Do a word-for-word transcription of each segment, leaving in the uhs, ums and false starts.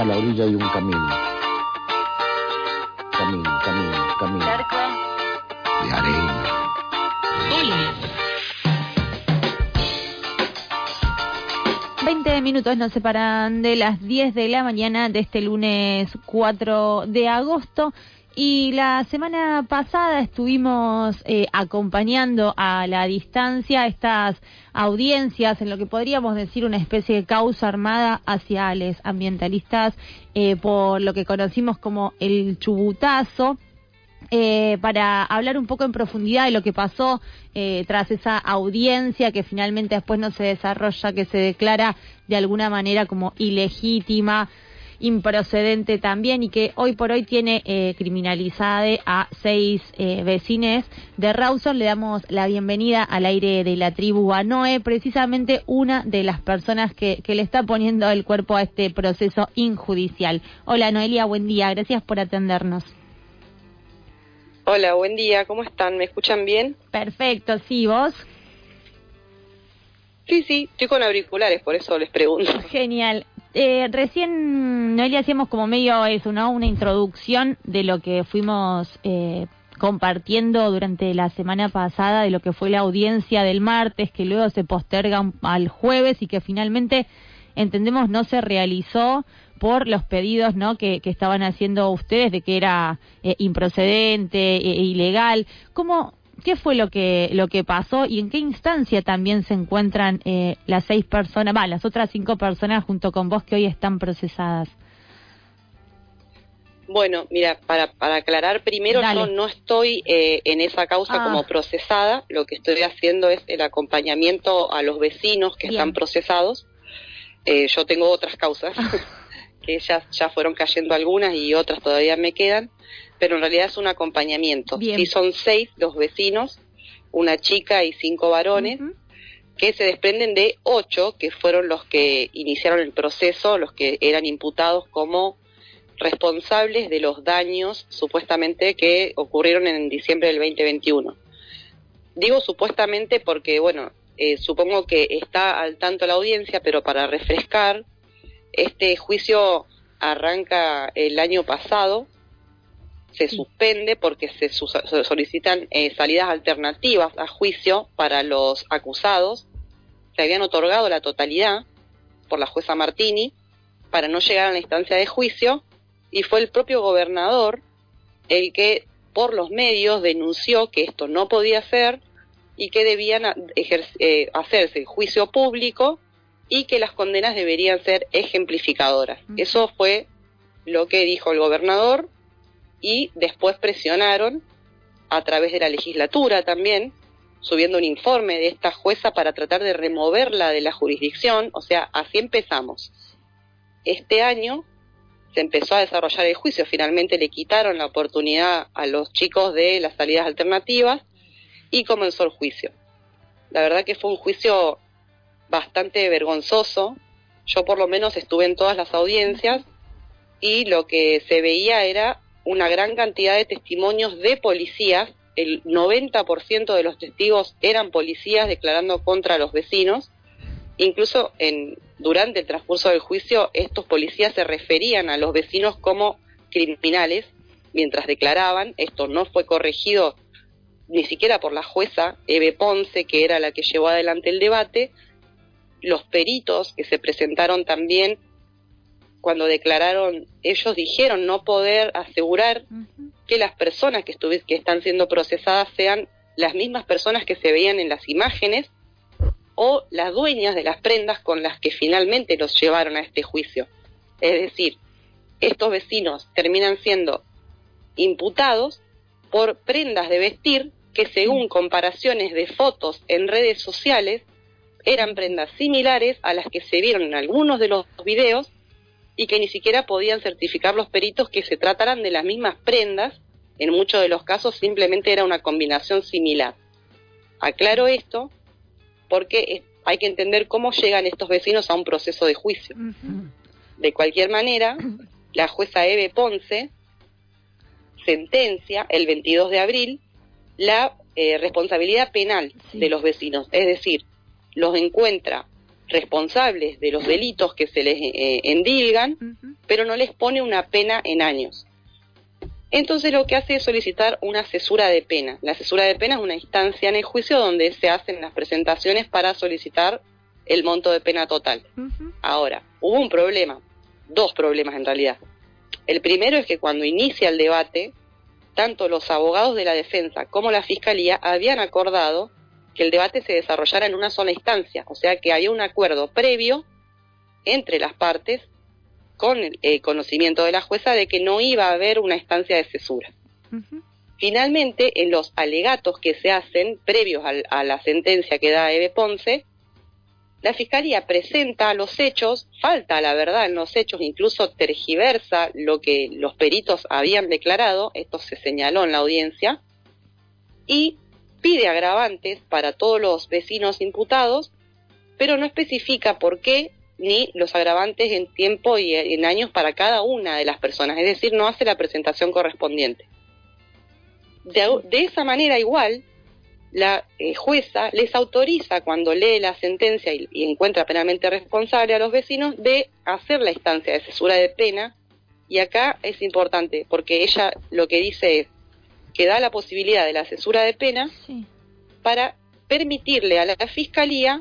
a la orilla de un camino. Camino, camino, camino. Cerco. De arena. Hola. veinte minutos nos separan de las diez de la mañana de este lunes cuatro de agosto. Y la semana pasada estuvimos eh, acompañando a la distancia estas audiencias en lo que podríamos decir una especie de causa armada hacia los ambientalistas eh, por lo que conocimos como el chubutazo. Eh, para hablar un poco en profundidad de lo que pasó eh, tras esa audiencia que finalmente después no se desarrolla, que se declara de alguna manera como ilegítima, improcedente también, y que hoy por hoy tiene eh, criminalizada a seis eh, vecines de Rawson. Le damos la bienvenida al aire de la tribu a Noé, precisamente una de las personas que, que le está poniendo el cuerpo a este proceso injudicial. Hola Noelia, buen día, gracias por atendernos. Hola, buen día, ¿cómo están? ¿Me escuchan bien? Perfecto, sí, ¿vos? Sí, sí, estoy con auriculares, por eso les pregunto. Genial. Eh, recién, Noelia, hacíamos como medio eso, ¿no? Una introducción de lo que fuimos eh, compartiendo durante la semana pasada, de lo que fue la audiencia del martes, que luego se posterga al jueves y que finalmente, entendemos, no se realizó por los pedidos, ¿no?, que, que estaban haciendo ustedes de que era eh, improcedente, e ilegal. ¿Cómo, qué fue lo que lo que pasó y en qué instancia también se encuentran eh, las seis personas, va, las otras cinco personas junto con vos que hoy están procesadas? Bueno, mira, para, para aclarar primero, Dale. yo no estoy eh, en esa causa Ah. como procesada. Lo que estoy haciendo es el acompañamiento a los vecinos que Bien. están procesados. Eh, yo tengo otras causas. que ya, ya fueron cayendo algunas y otras todavía me quedan, pero en realidad es un acompañamiento. Bien. Sí, son seis los vecinos, una chica y cinco varones, uh-huh. que se desprenden de ocho, que fueron los que iniciaron el proceso, los que eran imputados como responsables de los daños supuestamente que ocurrieron en diciembre del veinte veintiuno. Digo supuestamente porque, bueno, eh, supongo que está al tanto la audiencia, pero para refrescar, este juicio arranca el año pasado, se sí. suspende porque se, su- se solicitan eh, salidas alternativas a juicio para los acusados. Se habían otorgado la totalidad por la jueza Martini para no llegar a la instancia de juicio, y fue el propio gobernador el que por los medios denunció que esto no podía ser y que debían ejerc- eh, hacerse el juicio público y que las condenas deberían ser ejemplificadoras. Uh-huh. Eso fue lo que dijo el gobernador, y después presionaron a través de la legislatura también, subiendo un informe de esta jueza para tratar de removerla de la jurisdicción. O sea, así empezamos. Este año se empezó a desarrollar el juicio, finalmente le quitaron la oportunidad a los chicos de las salidas alternativas y comenzó el juicio. La verdad que fue un juicio bastante vergonzoso. Yo por lo menos estuve en todas las audiencias y lo que se veía era una gran cantidad de testimonios de policías. El noventa por ciento de los testigos eran policías declarando contra los vecinos. Incluso en, durante el transcurso del juicio, estos policías se referían a los vecinos como criminales mientras declaraban. Esto no fue corregido ni siquiera por la jueza Eve Ponce, que era la que llevó adelante el debate. Los peritos que se presentaron también, cuando declararon, ellos dijeron no poder asegurar uh-huh. que las personas que, estuvi- que están siendo procesadas sean las mismas personas que se veían en las imágenes o las dueñas de las prendas con las que finalmente los llevaron a este juicio. Es decir, estos vecinos terminan siendo imputados por prendas de vestir que, según comparaciones de fotos en redes sociales, eran prendas similares a las que se vieron en algunos de los videos y que ni siquiera podían certificar los peritos que se trataran de las mismas prendas. En muchos de los casos simplemente era una combinación similar. Aclaro esto porque hay que entender cómo llegan estos vecinos a un proceso de juicio. Uh-huh. De cualquier manera, la jueza Eve Ponce sentencia el veintidós de abril la eh, responsabilidad penal sí. de los vecinos, es decir, los encuentra responsables de los delitos que se les eh, endilgan uh-huh. pero no les pone una pena en años. Entonces lo que hace es solicitar una cesura de pena. La cesura de pena es una instancia en el juicio donde se hacen las presentaciones para solicitar el monto de pena total. Uh-huh. Ahora, hubo un problema, dos problemas en realidad. El primero es que cuando inicia el debate, tanto los abogados de la defensa como la fiscalía habían acordado que el debate se desarrollara en una sola instancia, o sea que había un acuerdo previo entre las partes con el eh, conocimiento de la jueza de que no iba a haber una instancia de cesura. Uh-huh. Finalmente, en los alegatos que se hacen previos al, a la sentencia que da Eve Ponce, la fiscalía presenta los hechos, falta la verdad en los hechos, incluso tergiversa lo que los peritos habían declarado, esto se señaló en la audiencia, y pide agravantes para todos los vecinos imputados, pero no especifica por qué ni los agravantes en tiempo y en años para cada una de las personas, es decir, no hace la presentación correspondiente. De, de esa manera igual, la eh, jueza les autoriza, cuando lee la sentencia y, y encuentra penalmente responsable a los vecinos, de hacer la instancia de cesura de pena, y acá es importante, porque ella lo que dice es que da la posibilidad de la cesura de pena sí. para permitirle a la, la fiscalía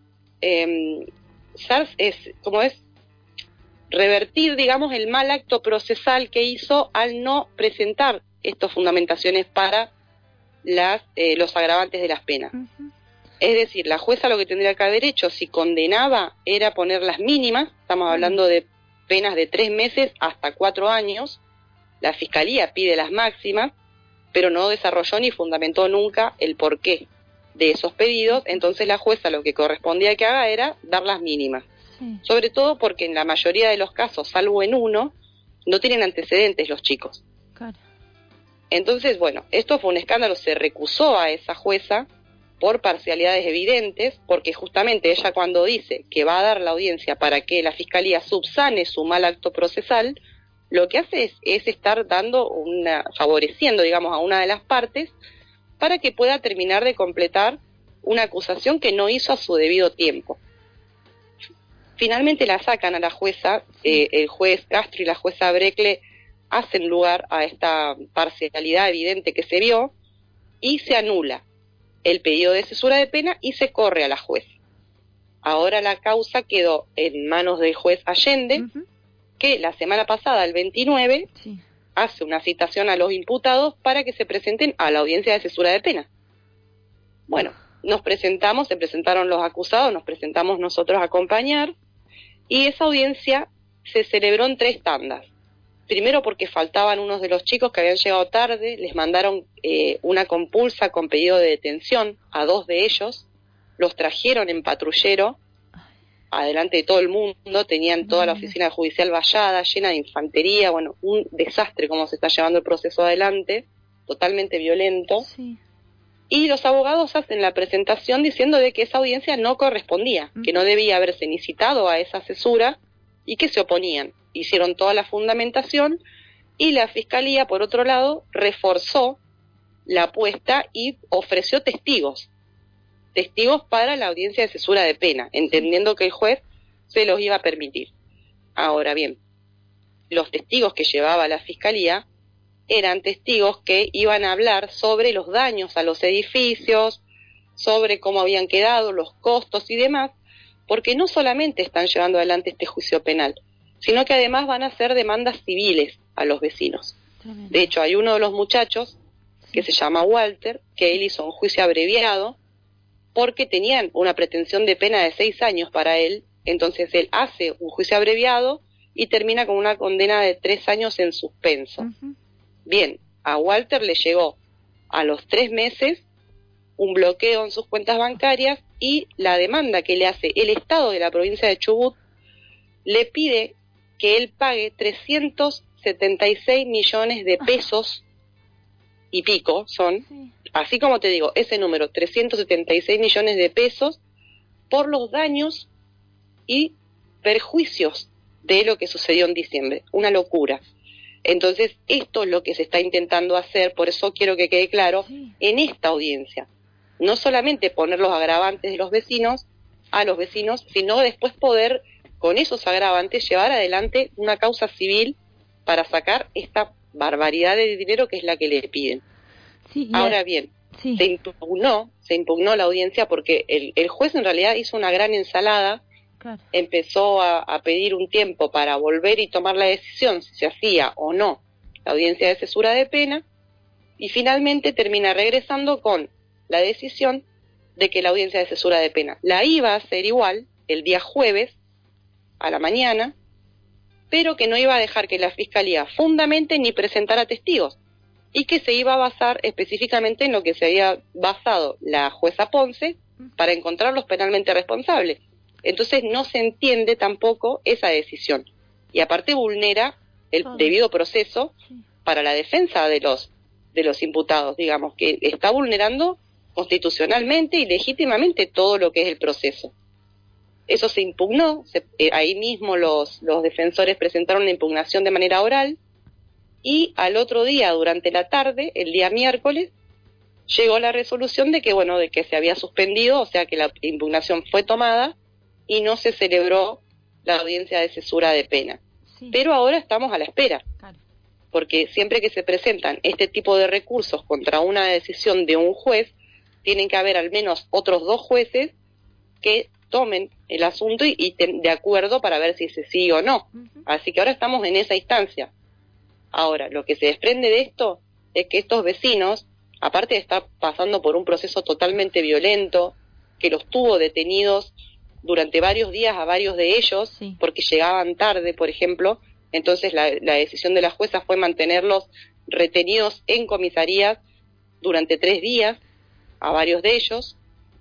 eh, es como es revertir, digamos, el mal acto procesal que hizo al no presentar estas fundamentaciones para las eh, los agravantes de las penas. Uh-huh. Es decir, la jueza lo que tendría que haber hecho si condenaba era poner las mínimas, estamos uh-huh. hablando de penas de tres meses hasta cuatro años, la fiscalía pide las máximas, pero no desarrolló ni fundamentó nunca el porqué de esos pedidos, entonces la jueza lo que correspondía que haga era dar las mínimas. Sí. Sobre todo porque en la mayoría de los casos, salvo en uno, no tienen antecedentes los chicos. Claro. Entonces, bueno, esto fue un escándalo, se recusó a esa jueza por parcialidades evidentes, porque justamente ella cuando dice que va a dar la audiencia para que la fiscalía subsane su mal acto procesal, lo que hace es, es estar dando una, favoreciendo, digamos, a una de las partes para que pueda terminar de completar una acusación que no hizo a su debido tiempo. Finalmente la sacan a la jueza, eh, el juez Castro y la jueza Brecle hacen lugar a esta parcialidad evidente que se vio y se anula el pedido de cesura de pena y se corre a la jueza. Ahora la causa quedó en manos del juez Allende, uh-huh. que la semana pasada, el veintinueve, sí. hace una citación a los imputados para que se presenten a la audiencia de cesura de pena. Bueno, nos presentamos, se presentaron los acusados, nos presentamos nosotros a acompañar, y esa audiencia se celebró en tres tandas. Primero porque faltaban unos de los chicos que habían llegado tarde, les mandaron eh, una compulsa con pedido de detención a dos de ellos, los trajeron en patrullero, adelante de todo el mundo, tenían toda la oficina judicial vallada, llena de infantería, bueno, un desastre cómo se está llevando el proceso adelante, totalmente violento. Sí. Y los abogados hacen la presentación diciendo de que esa audiencia no correspondía, uh-huh. que no debía haberse ni citado a esa cesura y que se oponían. Hicieron toda la fundamentación y la fiscalía, por otro lado, reforzó la apuesta y ofreció testigos. testigos para la audiencia de cesura de pena, entendiendo que el juez se los iba a permitir. Ahora bien, los testigos que llevaba la fiscalía eran testigos que iban a hablar sobre los daños a los edificios, sobre cómo habían quedado, los costos y demás, porque no solamente están llevando adelante este juicio penal, sino que además van a hacer demandas civiles a los vecinos. Tremendo. De hecho, hay uno de los muchachos, que se llama Walter, que él hizo un juicio abreviado, porque tenían una pretensión de pena de seis años para él, entonces él hace un juicio abreviado y termina con una condena de tres años en suspenso. Uh-huh. Bien, a Walter le llegó a los tres meses un bloqueo en sus cuentas bancarias y la demanda que le hace el Estado de la provincia de Chubut le pide que él pague trescientos setenta y seis millones de pesos y pico, son, sí. así como te digo, ese número, trescientos setenta y seis millones de pesos, por los daños y perjuicios de lo que sucedió en diciembre. Una locura. Entonces, esto es lo que se está intentando hacer, por eso quiero que quede claro, sí. en esta audiencia. No solamente poner los agravantes de los vecinos a los vecinos, sino después poder con esos agravantes, llevar adelante una causa civil para sacar esta barbaridad de dinero que es la que le piden. Sí, Ahora a... bien, sí. se impugnó, se impugnó la audiencia porque el, el juez en realidad hizo una gran ensalada, Claro. empezó a, a pedir un tiempo para volver y tomar la decisión si se hacía o no la audiencia de cesura de pena, y finalmente termina regresando con la decisión de que la audiencia de cesura de pena la iba a hacer igual el día jueves a la mañana, pero que no iba a dejar que la Fiscalía fundamente ni presentara testigos, y que se iba a basar específicamente en lo que se había basado la jueza Ponce para encontrarlos penalmente responsables. Entonces no se entiende tampoco esa decisión, y aparte vulnera el debido proceso para la defensa de los de los imputados, digamos, que está vulnerando constitucionalmente y legítimamente todo lo que es el proceso. Eso se impugnó, se, eh, ahí mismo los, los defensores presentaron una impugnación de manera oral, y al otro día, durante la tarde, el día miércoles, llegó la resolución de que, bueno, de que se había suspendido, o sea que la impugnación fue tomada y no se celebró la audiencia de cesura de pena. Sí. Pero ahora estamos a la espera. Claro. Porque siempre que se presentan este tipo de recursos contra una decisión de un juez, tienen que haber al menos otros dos jueces que tomen el asunto y, y de acuerdo para ver si se sigue o no. Uh-huh. Así que ahora estamos en esa instancia. Ahora, lo que se desprende de esto es que estos vecinos, aparte de estar pasando por un proceso totalmente violento, que los tuvo detenidos durante varios días a varios de ellos, sí. porque llegaban tarde, por ejemplo. Entonces la, la decisión de la jueza fue mantenerlos retenidos en comisarías durante tres días, a varios de ellos,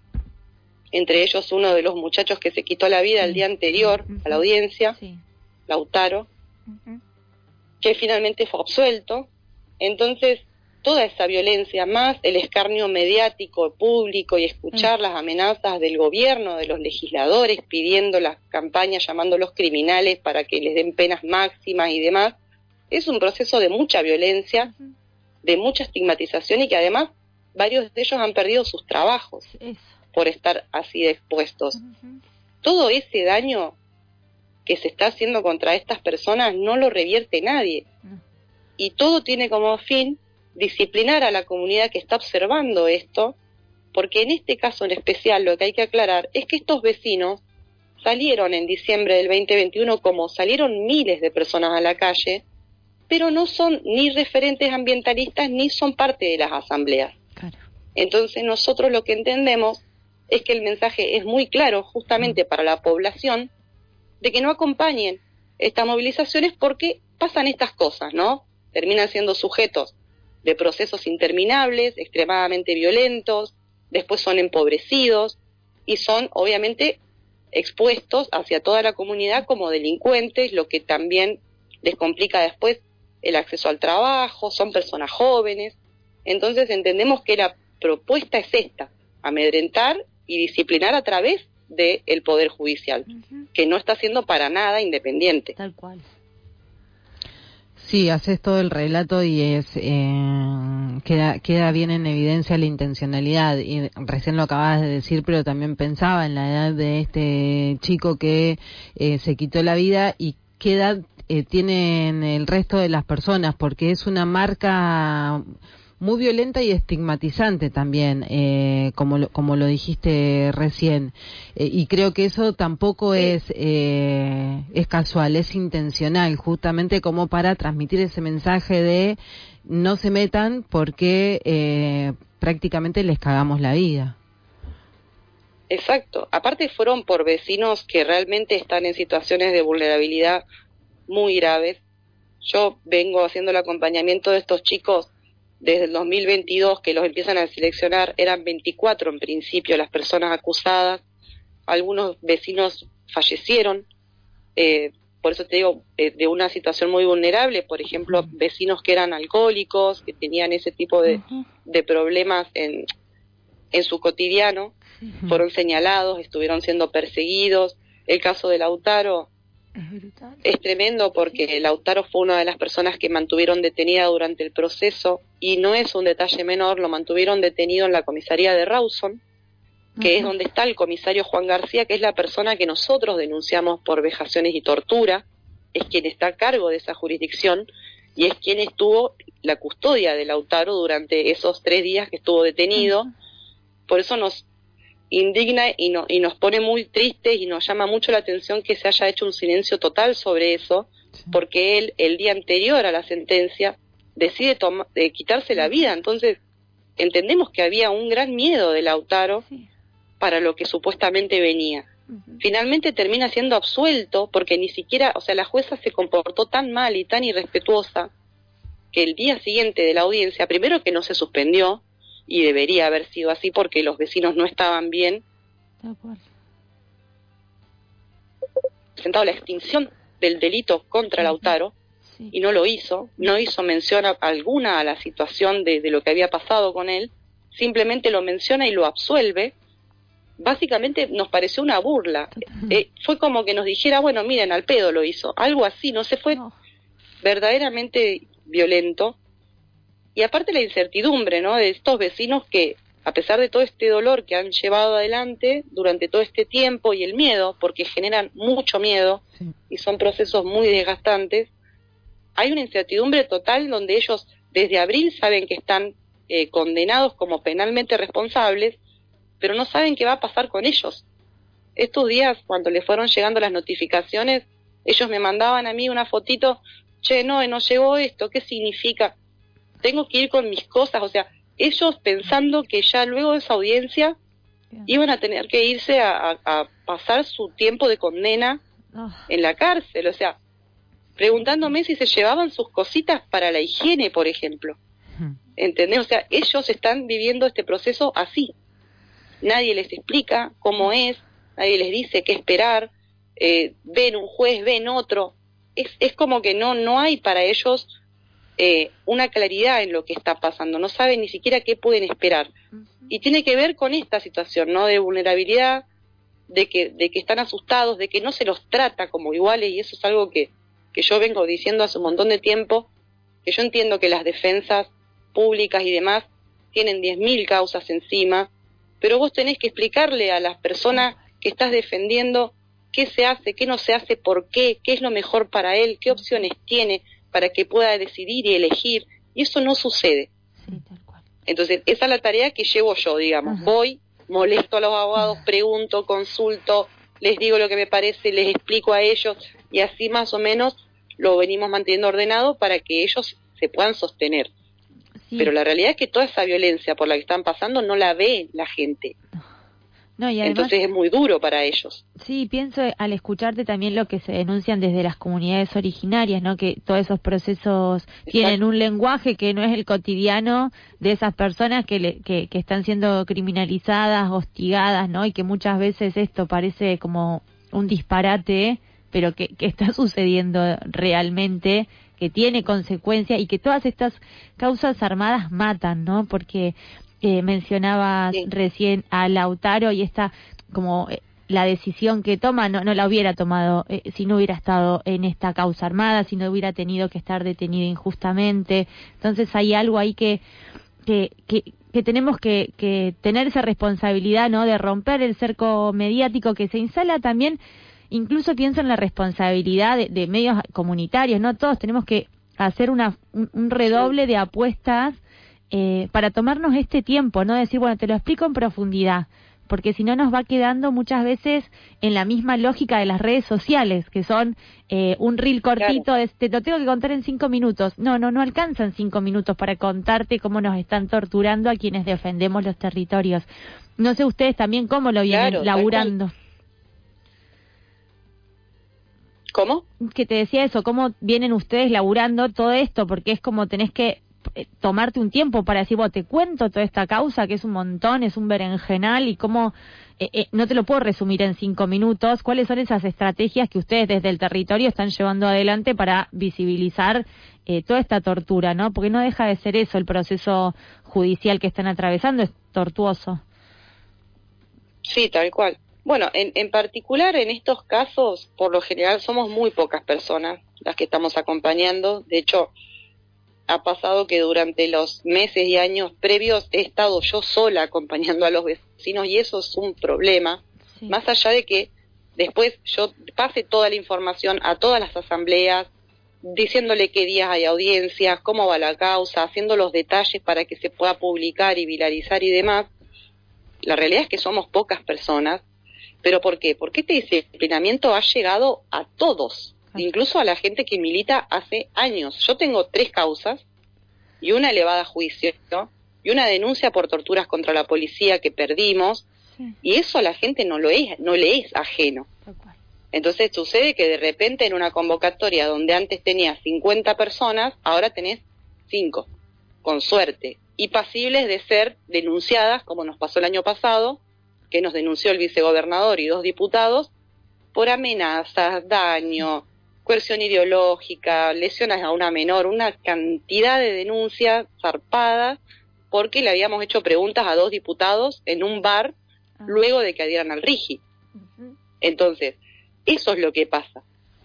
entre ellos uno de los muchachos que se quitó la vida sí. el día anterior uh-huh. a la audiencia, sí. Lautaro, uh-huh. que finalmente fue absuelto. Entonces, toda esa violencia, más el escarnio mediático, público, y escuchar uh-huh. las amenazas del gobierno, de los legisladores, pidiendo las campañas, llamándolos criminales para que les den penas máximas y demás, es un proceso de mucha violencia, uh-huh. de mucha estigmatización, y que además varios de ellos han perdido sus trabajos Eso. por estar así expuestos. Uh-huh. Todo ese daño que se está haciendo contra estas personas no lo revierte nadie. Uh-huh. Y todo tiene como fin disciplinar a la comunidad que está observando esto, porque en este caso en especial lo que hay que aclarar es que estos vecinos salieron en diciembre del veinte veintiuno, como salieron miles de personas a la calle, pero no son ni referentes ambientalistas ni son parte de las asambleas. Claro. Entonces nosotros lo que entendemos es que el mensaje es muy claro justamente para la población, de que no acompañen estas movilizaciones porque pasan estas cosas, ¿no? Terminan siendo sujetos de procesos interminables, extremadamente violentos, después son empobrecidos y son obviamente expuestos hacia toda la comunidad como delincuentes, lo que también les complica después el acceso al trabajo, son personas jóvenes. Entonces entendemos que la propuesta es esta, amedrentar y disciplinar a través del Poder Judicial, uh-huh. que no está siendo para nada independiente. Tal cual. Sí, haces todo el relato y es eh, queda queda bien en evidencia la intencionalidad, y recién lo acabas de decir, pero también pensaba en la edad de este chico que eh, se quitó la vida, y qué edad eh, tienen el resto de las personas, porque es una marca muy violenta y estigmatizante también, eh, como lo, como lo dijiste recién, eh, y creo que eso tampoco es eh, es casual, es intencional, justamente como para transmitir ese mensaje de no se metan porque eh, prácticamente les cagamos la vida. Exacto, aparte fueron por vecinos que realmente están en situaciones de vulnerabilidad muy graves. Yo vengo haciendo el acompañamiento de estos chicos desde el dos mil veintidós, que los empiezan a seleccionar. Eran veinticuatro en principio las personas acusadas, algunos vecinos fallecieron, eh, por eso te digo, eh, de una situación muy vulnerable, por ejemplo, vecinos que eran alcohólicos, que tenían ese tipo de, uh-huh. de problemas en, en su cotidiano, uh-huh. fueron señalados, estuvieron siendo perseguidos. El caso de Lautaro es tremendo porque Lautaro fue una de las personas que mantuvieron detenida durante el proceso, y no es un detalle menor, lo mantuvieron detenido en la comisaría de Rawson, que Ajá. es donde está el comisario Juan García, que es la persona que nosotros denunciamos por vejaciones y tortura, es quien está a cargo de esa jurisdicción y es quien estuvo la custodia de Lautaro durante esos tres días que estuvo detenido. Ajá. Por eso nos indigna y, no, y nos pone muy tristes y nos llama mucho la atención que se haya hecho un silencio total sobre eso, Sí. porque él, el día anterior a la sentencia, decide toma, de quitarse la vida. Entonces, entendemos que había un gran miedo de Lautaro Sí. para lo que supuestamente venía. Ujú. Finalmente termina siendo absuelto porque ni siquiera, o sea, la jueza se comportó tan mal y tan irrespetuosa que el día siguiente de la audiencia, primero que no se suspendió, y debería haber sido así porque los vecinos no estaban bien, Tal cual. presentado la extinción del delito contra Ujú. Lautaro, Sí. y no lo hizo, no hizo mención a- alguna a la situación de, de lo que había pasado con él, simplemente lo menciona y lo absuelve. Básicamente nos pareció una burla. Total. Eh, fue como que nos dijera, bueno, miren, al pedo lo hizo, algo así, no se fue No. verdaderamente violento. Y aparte la incertidumbre, ¿no?, de estos vecinos que, a pesar de todo este dolor que han llevado adelante durante todo este tiempo y el miedo, porque generan mucho miedo Sí. y son procesos muy desgastantes, hay una incertidumbre total donde ellos desde abril saben que están eh, condenados como penalmente responsables, pero no saben qué va a pasar con ellos. Estos días, cuando les fueron llegando las notificaciones, ellos me mandaban a mí una fotito, che, no, no llegó esto, ¿qué significa? Tengo que ir con mis cosas, o sea, ellos pensando que ya luego de esa audiencia Bien. iban a tener que irse a, a, a pasar su tiempo de condena Oh. en la cárcel, o sea, preguntándome si se llevaban sus cositas para la higiene, por ejemplo. Ujú. ¿Entendés? O sea, ellos están viviendo este proceso así. Nadie les explica cómo es, nadie les dice qué esperar, eh, ven un juez, ven otro. Es, es como que no, no hay para ellos eh, una claridad en lo que está pasando, no saben ni siquiera qué pueden esperar. Ujú. Y tiene que ver con esta situación, ¿no?, de vulnerabilidad, de que, de que están asustados, de que no se los trata como iguales, y eso es algo que, que yo vengo diciendo hace un montón de tiempo, que yo entiendo que las defensas públicas y demás tienen diez mil causas encima, pero vos tenés que explicarle a las personas que estás defendiendo qué se hace, qué no se hace, por qué, qué es lo mejor para él, qué opciones tiene para que pueda decidir y elegir, y eso no sucede. Sí, tal cual. Entonces, esa es la tarea que llevo yo, digamos. Ajá. Voy, molesto a los abogados, pregunto, consulto, les digo lo que me parece, les explico a ellos, y así más o menos lo venimos manteniendo ordenado para que ellos se puedan sostener. Sí. Pero la realidad es que toda esa violencia por la que están pasando no la ve la gente. No, y además, Entonces es muy duro para ellos. sí, pienso al escucharte también lo que se denuncian desde las comunidades originarias, ¿no? Que todos esos procesos tienen un lenguaje que no es el cotidiano de esas personas que, le, que, que están siendo criminalizadas, hostigadas, ¿no? Y que muchas veces esto parece como un disparate, pero que, que está sucediendo realmente, que tiene consecuencias y que todas estas causas armadas matan, ¿no? Porque eh, mencionabas Sí. recién a Lautaro y esta como eh, la decisión que toma no, no la hubiera tomado eh, si no hubiera estado en esta causa armada, si no hubiera tenido que estar detenido injustamente. Entonces hay algo ahí que que, que, que tenemos que, que tener esa responsabilidad, ¿no? De romper el cerco mediático que se instala también. Incluso pienso en la responsabilidad de, de medios comunitarios, ¿no? Todos tenemos que hacer una, un, un redoble de apuestas eh, para tomarnos este tiempo, ¿no? Decir, bueno, te lo explico en profundidad, porque si no nos va quedando muchas veces en la misma lógica de las redes sociales, que son eh, un reel cortito, de, te lo tengo que contar en cinco minutos. No, no, no alcanzan cinco minutos para contarte cómo nos están torturando a quienes defendemos los territorios. No sé ustedes también cómo lo vienen Claro, tal laburando. ¿Cómo? Que te decía eso, cómo vienen ustedes laburando todo esto, porque es como tenés que eh, tomarte un tiempo para decir, vos te cuento toda esta causa, que es un montón, es un berenjenal, y cómo, eh, eh, no te lo puedo resumir en cinco minutos, cuáles son esas estrategias que ustedes desde el territorio están llevando adelante para visibilizar eh, toda esta tortura, ¿no? Porque no deja de ser eso, el proceso judicial que están atravesando es tortuoso. Sí, tal cual. Bueno, en, en particular en estos casos, por lo general somos muy pocas personas las que estamos acompañando. De hecho, ha pasado que durante los meses y años previos he estado yo sola acompañando a los vecinos y eso es un problema, Sí. más allá de que después yo pase toda la información a todas las asambleas, diciéndole qué días hay audiencias, cómo va la causa, haciendo los detalles para que se pueda publicar y viralizar y demás. La realidad es que somos pocas personas, pero ¿por qué? Porque este disciplinamiento ha llegado a todos, incluso a la gente que milita hace años. Yo tengo tres causas y una elevada a juicio, ¿no? Y una denuncia por torturas contra la policía que perdimos, Sí. y eso a la gente no lo es, no le es ajeno. Tal cual. Entonces sucede que de repente en una convocatoria donde antes tenías cincuenta personas, ahora tenés cinco, con suerte, y pasibles de ser denunciadas, como nos pasó el año pasado, que nos denunció el vicegobernador y dos diputados, por amenazas, daño, coerción ideológica, lesiones a una menor, una cantidad de denuncias zarpadas, porque le habíamos hecho preguntas a dos diputados en un bar Ah. luego de que adhieran al RIGI. Ujú. Entonces, eso es lo que pasa.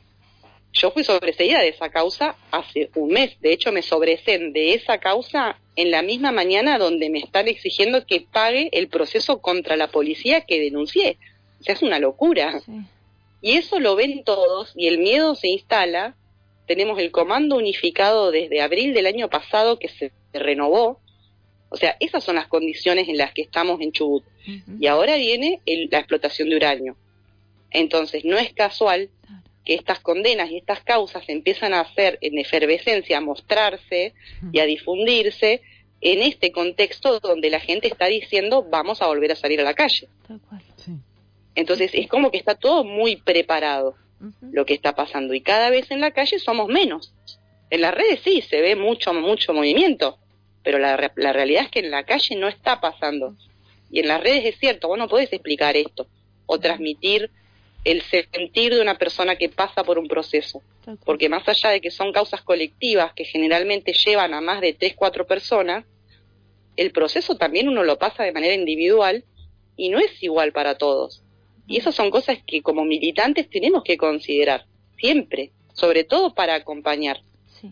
Yo fui sobreseída de esa causa hace un mes. De hecho, me sobreseen de esa causa en la misma mañana donde me están exigiendo que pague el proceso contra la policía que denuncié. O sea, es una locura. Sí. Y eso lo ven todos y el miedo se instala. Tenemos el comando unificado desde abril del año pasado que se renovó. O sea, esas son las condiciones en las que estamos en Chubut. Ujú. Y ahora viene el- la explotación de uranio. Entonces, no es casual Claro. que estas condenas y estas causas empiezan a hacer en efervescencia, a mostrarse y a difundirse en este contexto donde la gente está diciendo vamos a volver a salir a la calle. Tal cual. Sí. Entonces, es como que está todo muy preparado Ujú. lo que está pasando y cada vez en la calle somos menos. En las redes sí, se ve mucho, mucho movimiento, pero la, re- la realidad es que en la calle no está pasando. Y en las redes es cierto, vos no podés explicar esto o transmitir el sentir de una persona que pasa por un proceso. Tal cual. Porque más allá de que son causas colectivas que generalmente llevan a más de tres, cuatro personas, el proceso también uno lo pasa de manera individual y no es igual para todos. Y esas son cosas que como militantes tenemos que considerar siempre, sobre todo para acompañar. Sí.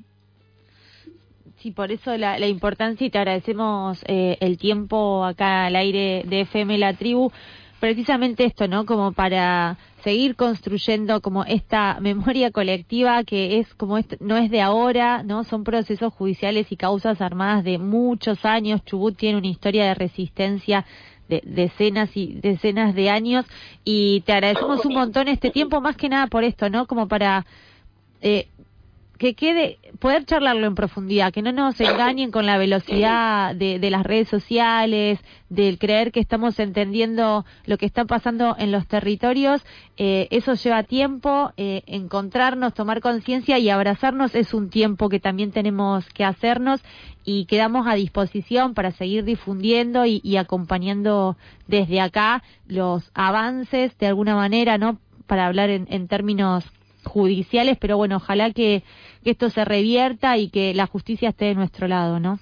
Sí, por eso la, la importancia y te agradecemos eh, el tiempo acá al aire de F M La Tribu, precisamente esto, ¿no? Como para seguir construyendo como esta memoria colectiva que es como esto, no es de ahora, ¿no? Son procesos judiciales y causas armadas de muchos años. Chubut tiene una historia de resistencia de decenas y decenas de años y te agradecemos un montón este tiempo, más que nada por esto, ¿no? Como para eh, que quede, poder charlarlo en profundidad, que no nos engañen con la velocidad de, de las redes sociales, del creer que estamos entendiendo lo que está pasando en los territorios. Eh, eso lleva tiempo, eh, encontrarnos, tomar conciencia y abrazarnos es un tiempo que también tenemos que hacernos y quedamos a disposición para seguir difundiendo y, y acompañando desde acá los avances de alguna manera, ¿no? Para hablar en, en términos judiciales, pero bueno, ojalá que, que esto se revierta y que la justicia esté de nuestro lado, ¿no?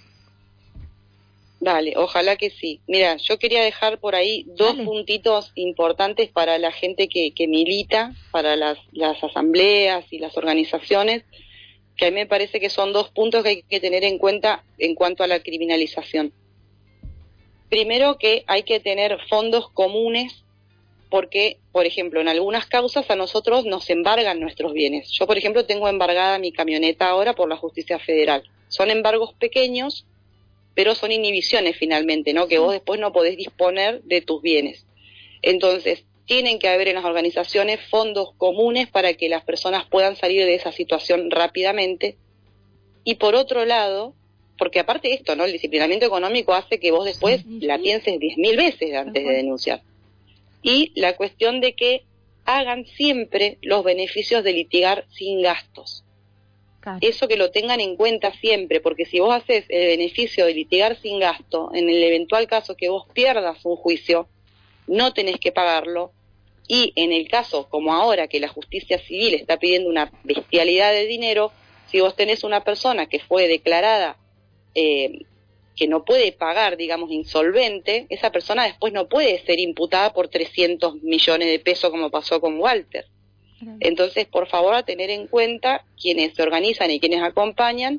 Dale, ojalá que sí. Mira, yo quería dejar por ahí dos Dale. puntitos importantes para la gente que, que milita, para las, las asambleas y las organizaciones, que a mí me parece que son dos puntos que hay que tener en cuenta en cuanto a la criminalización. Primero, que hay que tener fondos comunes porque, por ejemplo, en algunas causas a nosotros nos embargan nuestros bienes. Yo, por ejemplo, tengo embargada mi camioneta ahora por la justicia federal. Son embargos pequeños, pero son inhibiciones finalmente, ¿no? Que vos después no podés disponer de tus bienes. Entonces, tienen que haber en las organizaciones fondos comunes para que las personas puedan salir de esa situación rápidamente. Y por otro lado, porque aparte de esto, ¿no? El disciplinamiento económico hace que vos después Sí, la sí. pienses diez mil veces antes de denunciar. Y la cuestión de que hagan siempre los beneficios de litigar sin gastos. Claro. Eso que lo tengan en cuenta siempre, porque si vos haces el beneficio de litigar sin gasto, en el eventual caso que vos pierdas un juicio, no tenés que pagarlo, y en el caso, como ahora, que la justicia civil está pidiendo una bestialidad de dinero, si vos tenés una persona que fue declarada eh, que no puede pagar, digamos, insolvente, esa persona después no puede ser imputada por trescientos millones de pesos como pasó con Walter. Entonces, por favor, a tener en cuenta quienes se organizan y quienes acompañan,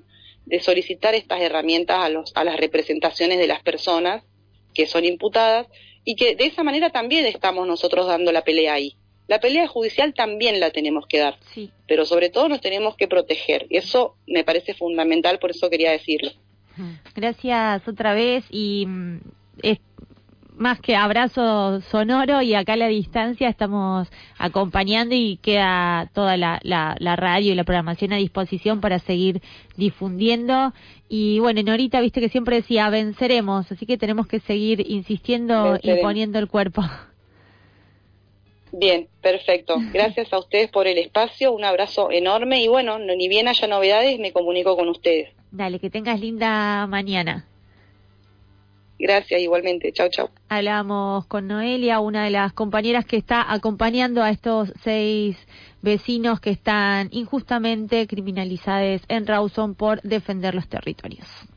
de solicitar estas herramientas a, los, a las representaciones de las personas que son imputadas, y que de esa manera también estamos nosotros dando la pelea ahí. La pelea judicial también la tenemos que dar, sí. pero sobre todo nos tenemos que proteger, y eso me parece fundamental, por eso quería decirlo. Gracias otra vez, y es más que abrazo sonoro, y acá a la distancia estamos acompañando, y queda toda la, la, la radio y la programación a disposición para seguir difundiendo. Y bueno, Norita, viste que siempre decía, venceremos, así que tenemos que seguir insistiendo venceremos. Y poniendo el cuerpo. Bien, perfecto. Gracias a ustedes por el espacio, un abrazo enorme, y bueno, ni bien haya novedades, me comunico con ustedes. Dale, que tengas linda mañana. Gracias, igualmente. Chau, chau. Hablamos con Noelia, una de las compañeras que está acompañando a estos seis vecinos que están injustamente criminalizados en Rawson por defender los territorios.